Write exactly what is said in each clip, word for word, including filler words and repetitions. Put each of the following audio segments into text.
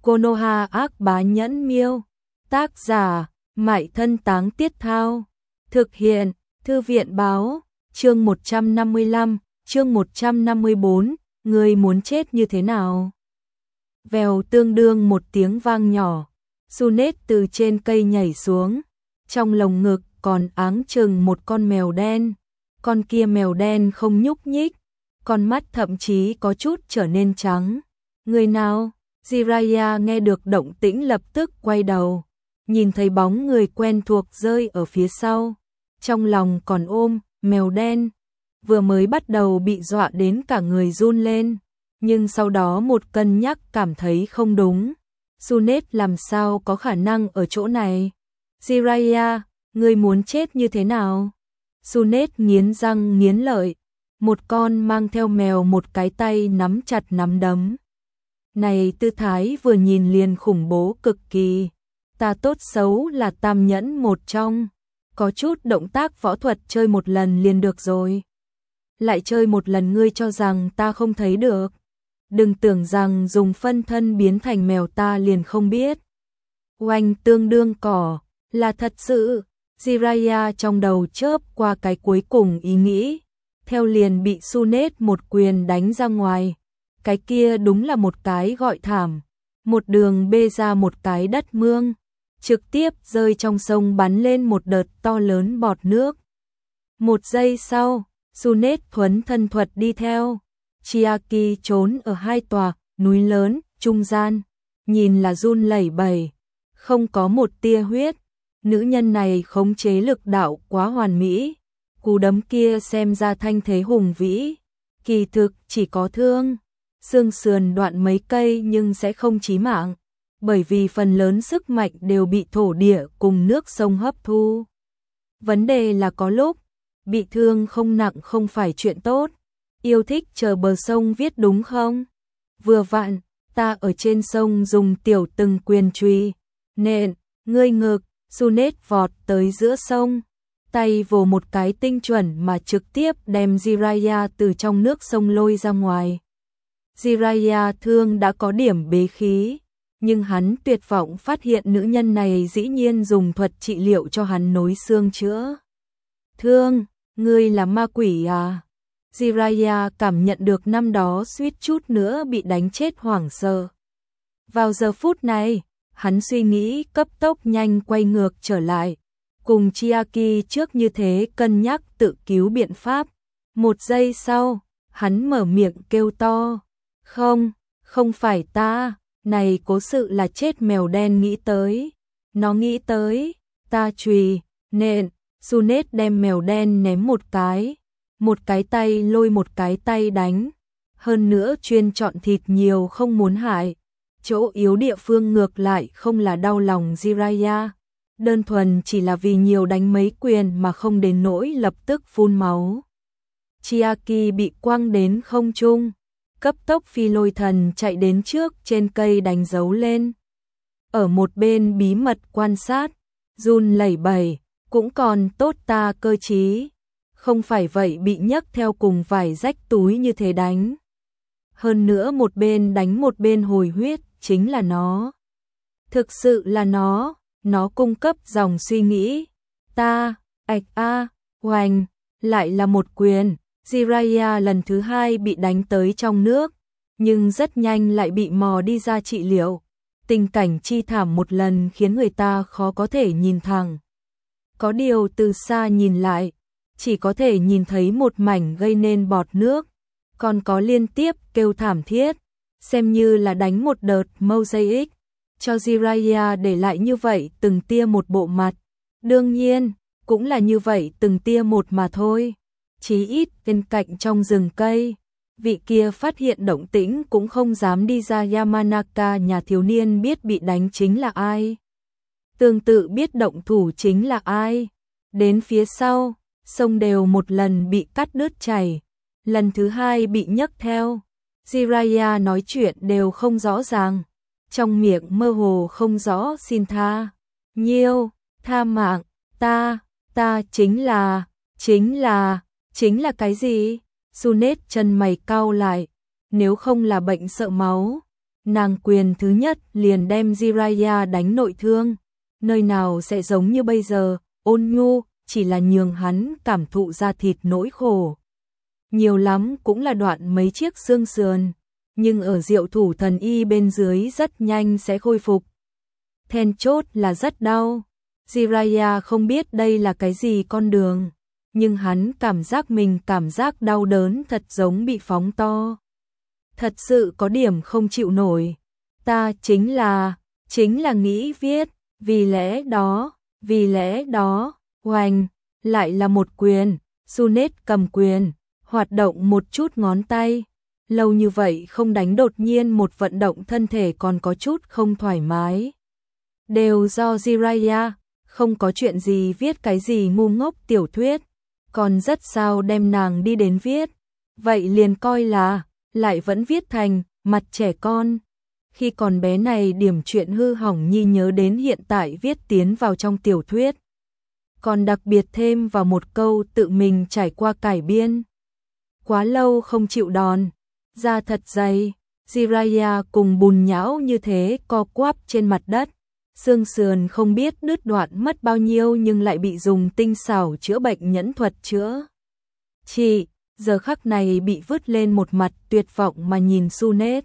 Konoha ác bá nhẫn miêu. Tác giả, Mại Thân Táng Tiết Thao. Thực hiện, Thư viện báo. Chương một trăm năm mươi lăm, chương một trăm năm mươi bốn, người muốn chết như thế nào? Vèo, tương đương một tiếng vang nhỏ, Sunet từ trên cây nhảy xuống, trong lồng ngực còn áng chừng một con mèo đen. Con kia mèo đen không nhúc nhích, con mắt thậm chí có chút trở nên trắng. Người nào? Jiraiya nghe được động tĩnh lập tức quay đầu, nhìn thấy bóng người quen thuộc rơi ở phía sau, trong lòng còn ôm mèo đen. Vừa mới bắt đầu bị dọa đến cả người run lên, nhưng sau đó một cân nhắc cảm thấy không đúng. Sunet làm sao có khả năng ở chỗ này? Jiraiya, ngươi muốn chết như thế nào? Sunet nghiến răng nghiến lợi, một con mang theo mèo một cái tay nắm chặt nắm đấm. Này tư thái vừa nhìn liền khủng bố cực kỳ. Ta tốt xấu là tam nhẫn một trong, có chút động tác võ thuật chơi một lần liền được rồi. Lại chơi một lần ngươi cho rằng ta không thấy được. Đừng tưởng rằng dùng phân thân biến thành mèo ta liền không biết. Oanh, tương đương cỏ, là thật sự. Jiraiya trong đầu chớp qua cái cuối cùng ý nghĩ, theo liền bị Sunet một quyền đánh ra ngoài. Cái kia đúng là một cái gọi thảm, một đường bê ra một cái đất mương, trực tiếp rơi trong sông bắn lên một đợt to lớn bọt nước. Một giây sau, Sunet thuấn thân thuật đi theo. Chiaki trốn ở hai tòa núi lớn trung gian, nhìn là run lẩy bẩy, không có một tia huyết. Nữ nhân này khống chế lực đạo quá hoàn mỹ, cú đấm kia xem ra thanh thế hùng vĩ, kỳ thực chỉ có thương, xương sườn đoạn mấy cây nhưng sẽ không chí mạng, bởi vì phần lớn sức mạnh đều bị thổ địa cùng nước sông hấp thu. Vấn đề là có lúc, bị thương không nặng không phải chuyện tốt. Yêu thích chờ bờ sông viết đúng không? Vừa vặn, ta ở trên sông dùng tiểu từng quyền chùy nện, ngươi ngực. Sunet vọt tới giữa sông, tay vồ một cái tinh chuẩn mà trực tiếp đem Jiraiya từ trong nước sông lôi ra ngoài. Jiraiya thương đã có điểm bế khí, nhưng hắn tuyệt vọng phát hiện nữ nhân này dĩ nhiên dùng thuật trị liệu cho hắn nối xương chữa thương. Ngươi là ma quỷ à? Jiraiya cảm nhận được năm đó suýt chút nữa bị đánh chết hoảng sợ. Vào giờ phút này, hắn suy nghĩ cấp tốc nhanh quay ngược trở lại, cùng Chiaki trước như thế cân nhắc tự cứu biện pháp. Một giây sau, hắn mở miệng kêu to, không, không phải ta, này cố sự là chết mèo đen nghĩ tới, nó nghĩ tới, ta chùy, nện. Sunet đem mèo đen ném một cái, một cái tay lôi một cái tay đánh, hơn nữa chuyên chọn thịt nhiều không muốn hại. Chỗ yếu địa phương ngược lại không là đau lòng Jiraiya, đơn thuần chỉ là vì nhiều đánh mấy quyền mà không đến nỗi lập tức phun máu. Chiaki bị quăng đến không trung, cấp tốc phi lôi thần chạy đến trước trên cây đánh dấu lên. Ở một bên bí mật quan sát, run lẩy bẩy, cũng còn tốt ta cơ trí, không phải vậy bị nhấc theo cùng vải rách túi như thế đánh. Hơn nữa một bên đánh một bên hồi huyết. Chính là nó. Thực sự là nó, nó cung cấp dòng suy nghĩ. Ta, ạch a, hoành, lại là một quyền. Jiraiya lần thứ hai bị đánh tới trong nước, nhưng rất nhanh lại bị mò đi ra trị liệu. Tình cảnh chi thảm một lần khiến người ta khó có thể nhìn thẳng. Có điều từ xa nhìn lại, chỉ có thể nhìn thấy một mảnh gây nên bọt nước, còn có liên tiếp kêu thảm thiết. Xem như là đánh một đợt mosaic, cho Jiraiya để lại như vậy từng tia một bộ mặt. Đương nhiên, cũng là như vậy từng tia một mà thôi. Chí ít bên cạnh trong rừng cây, vị kia phát hiện động tĩnh cũng không dám đi ra Yamanaka nhà thiếu niên biết bị đánh chính là ai. Tương tự biết động thủ chính là ai. Đến phía sau, sông đều một lần bị cắt đứt chảy, lần thứ hai bị nhấc theo. Jiraiya nói chuyện đều không rõ ràng, trong miệng mơ hồ không rõ xin tha. Nhiêu, tha mạng, ta, ta chính là, chính là, chính là cái gì? Sunet chân mày cau lại, nếu không là bệnh sợ máu, nàng quyền thứ nhất liền đem Jiraiya đánh nội thương, nơi nào sẽ giống như bây giờ, ôn nhu, chỉ là nhường hắn cảm thụ ra thịt nỗi khổ. Nhiều lắm cũng là đoạn mấy chiếc xương sườn, nhưng ở diệu thủ thần y bên dưới rất nhanh sẽ khôi phục. Then chốt là rất đau. Jiraiya không biết đây là cái gì con đường, nhưng hắn cảm giác mình cảm giác đau đớn thật giống bị phóng to. Thật sự có điểm không chịu nổi. Ta chính là, chính là nghĩ viết, vì lẽ đó, vì lẽ đó, oành, lại là một quyền, Sunet cầm quyền, hoạt động một chút ngón tay. Lâu như vậy không đánh đột nhiên một vận động thân thể còn có chút không thoải mái. Đều do Jiraiya, không có chuyện gì viết cái gì ngu ngốc tiểu thuyết, còn rất sao đem nàng đi đến viết. Vậy liền coi là, lại vẫn viết thành, mặt trẻ con. Khi còn bé này điểm chuyện hư hỏng nhi nhớ đến hiện tại viết tiến vào trong tiểu thuyết. Còn đặc biệt thêm vào một câu tự mình trải qua cải biên. Quá lâu không chịu đòn, da thật dày, Jiraiya cùng bùn nhão như thế co quắp trên mặt đất. Xương sườn không biết đứt đoạn mất bao nhiêu nhưng lại bị dùng tinh xảo chữa bệnh nhẫn thuật chữa. Chị, giờ khắc này bị vứt lên một mặt tuyệt vọng mà nhìn Sunet.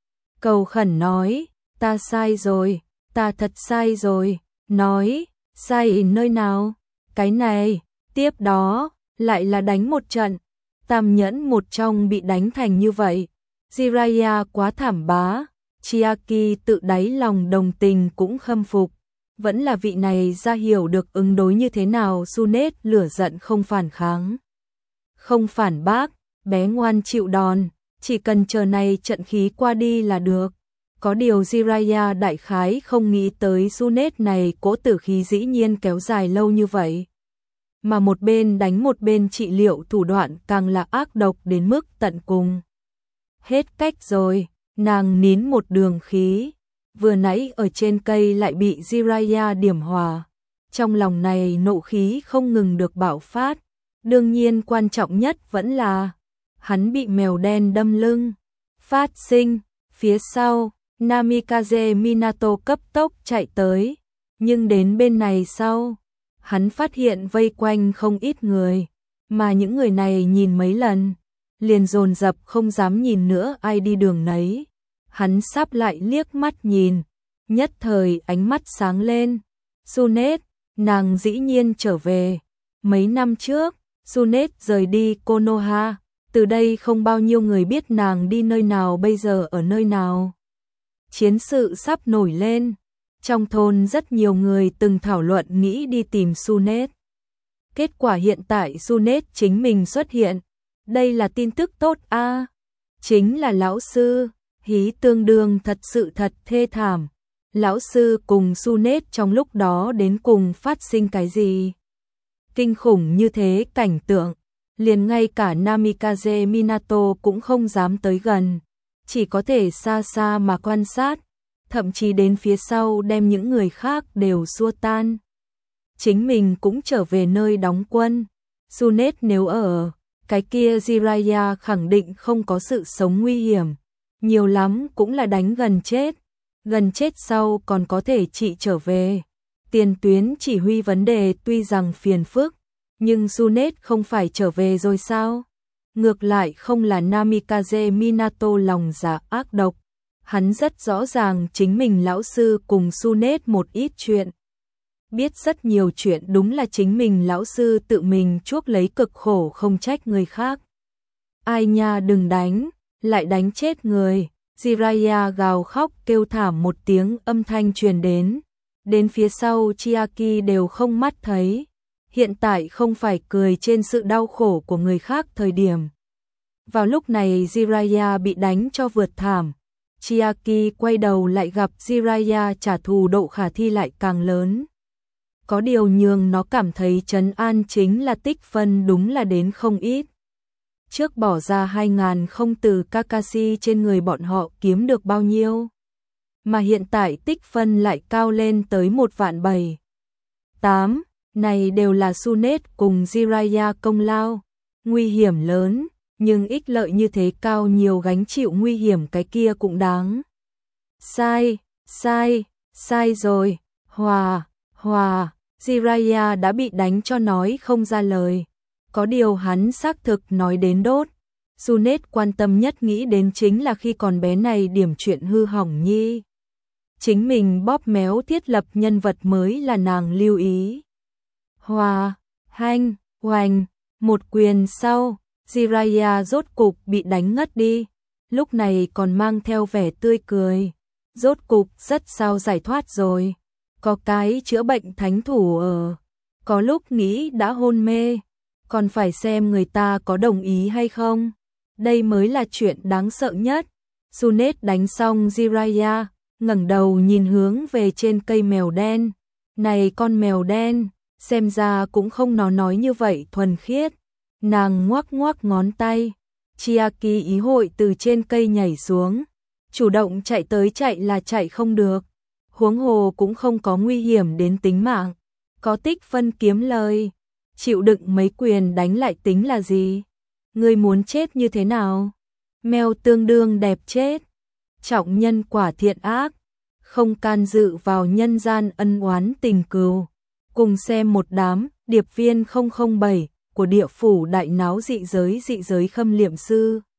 Cầu khẩn nói, ta sai rồi, ta thật sai rồi, nói, sai nơi nào, cái này, tiếp đó, lại là đánh một trận, tam nhẫn một trong bị đánh thành như vậy. Jiraiya quá thảm bá. Chiaki tự đáy lòng đồng tình cũng khâm phục, vẫn là vị này ra hiểu được ứng đối như thế nào. Sunet lửa giận không phản kháng, không phản bác, bé ngoan chịu đòn, chỉ cần chờ này trận khí qua đi là được. Có điều Jiraiya đại khái không nghĩ tới Sunet này cỗ tử khí dĩ nhiên kéo dài lâu như vậy. Mà một bên đánh một bên trị liệu thủ đoạn càng là ác độc đến mức tận cùng. Hết cách rồi. Nàng nín một đường khí, vừa nãy ở trên cây lại bị Jiraiya điểm hòa. Trong lòng này nộ khí không ngừng được bạo phát. Đương nhiên quan trọng nhất vẫn là hắn bị mèo đen đâm lưng. Phát sinh, phía sau, Namikaze Minato cấp tốc chạy tới. Nhưng đến bên này sau, hắn phát hiện vây quanh không ít người. Mà những người này nhìn mấy lần, liền dồn dập không dám nhìn nữa ai đi đường nấy. Hắn sắp lại liếc mắt nhìn, nhất thời ánh mắt sáng lên. Sunet, nàng dĩ nhiên trở về. Mấy năm trước, Sunet rời đi Konoha, từ đây không bao nhiêu người biết nàng đi nơi nào, bây giờ ở nơi nào. Chiến sự sắp nổi lên, trong thôn rất nhiều người từng thảo luận nghĩ đi tìm Sunet. Kết quả hiện tại Sunet chính mình xuất hiện, đây là tin tức tốt a. À, chính là lão sư. Hí tương đương thật sự thật thê thảm. Lão sư cùng Sunet trong lúc đó đến cùng phát sinh cái gì? Kinh khủng như thế cảnh tượng, liền ngay cả Namikaze Minato cũng không dám tới gần, chỉ có thể xa xa mà quan sát, thậm chí đến phía sau đem những người khác đều xua tan. Chính mình cũng trở về nơi đóng quân. Sunet nếu ở, cái kia Jiraiya khẳng định không có sự sống nguy hiểm. Nhiều lắm cũng là đánh gần chết, gần chết sau còn có thể trị trở về. Tiền tuyến chỉ huy vấn đề tuy rằng phiền phức, nhưng Sunet không phải trở về rồi sao? Ngược lại không là Namikaze Minato lòng dạ ác độc, hắn rất rõ ràng chính mình lão sư cùng Sunet một ít chuyện. Biết rất nhiều chuyện đúng là chính mình lão sư tự mình chuốc lấy cực khổ không trách người khác. Ai nha đừng đánh, lại đánh chết người. Jiraiya gào khóc kêu thảm một tiếng âm thanh truyền đến. Đến phía sau Chiaki đều không mắt thấy. Hiện tại không phải cười trên sự đau khổ của người khác thời điểm. Vào lúc này Jiraiya bị đánh cho vượt thảm. Chiaki quay đầu lại gặp Jiraiya trả thù độ khả thi lại càng lớn. Có điều nhường nó cảm thấy trấn an chính là tích phân đúng là đến không ít. Trước bỏ ra hai ngàn không từ Kakashi trên người bọn họ kiếm được bao nhiêu. Mà hiện tại tích phân lại cao lên tới một vạn bảy. Tám, này đều là Sunet cùng Jiraiya công lao. Nguy hiểm lớn, nhưng ích lợi như thế cao nhiều gánh chịu nguy hiểm cái kia cũng đáng. Sai, sai, sai rồi, Hòa, Hòa, Jiraiya đã bị đánh cho nói không ra lời. Có điều hắn xác thực nói đến đốt. Junet quan tâm nhất nghĩ đến chính là khi còn bé này điểm chuyện hư hỏng nhi. Chính mình bóp méo thiết lập nhân vật mới là nàng lưu ý. Hòa, hanh, hoành, một quyền sau, Jiraiya rốt cục bị đánh ngất đi. Lúc này còn mang theo vẻ tươi cười. Rốt cục rất sao giải thoát rồi. Có cái chữa bệnh thánh thủ ở. Có lúc nghĩ đã hôn mê. Còn phải xem người ta có đồng ý hay không. Đây mới là chuyện đáng sợ nhất. Junet đánh xong Jiraiya, ngẩng đầu nhìn hướng về trên cây mèo đen. Này con mèo đen, xem ra cũng không nó nói như vậy thuần khiết. Nàng ngoắc ngoắc ngón tay. Chiaki ý hội từ trên cây nhảy xuống. Chủ động chạy tới chạy là chạy không được. Huống hồ cũng không có nguy hiểm đến tính mạng. Có tích phân kiếm lời. Chịu đựng mấy quyền đánh lại tính là gì? Ngươi muốn chết như thế nào? Mèo tương đương đẹp chết. Trọng nhân quả thiện ác. Không can dự vào nhân gian ân oán tình cừu. Cùng xem một đám điệp viên không không bảy của địa phủ đại náo dị giới dị giới khâm liệm sư.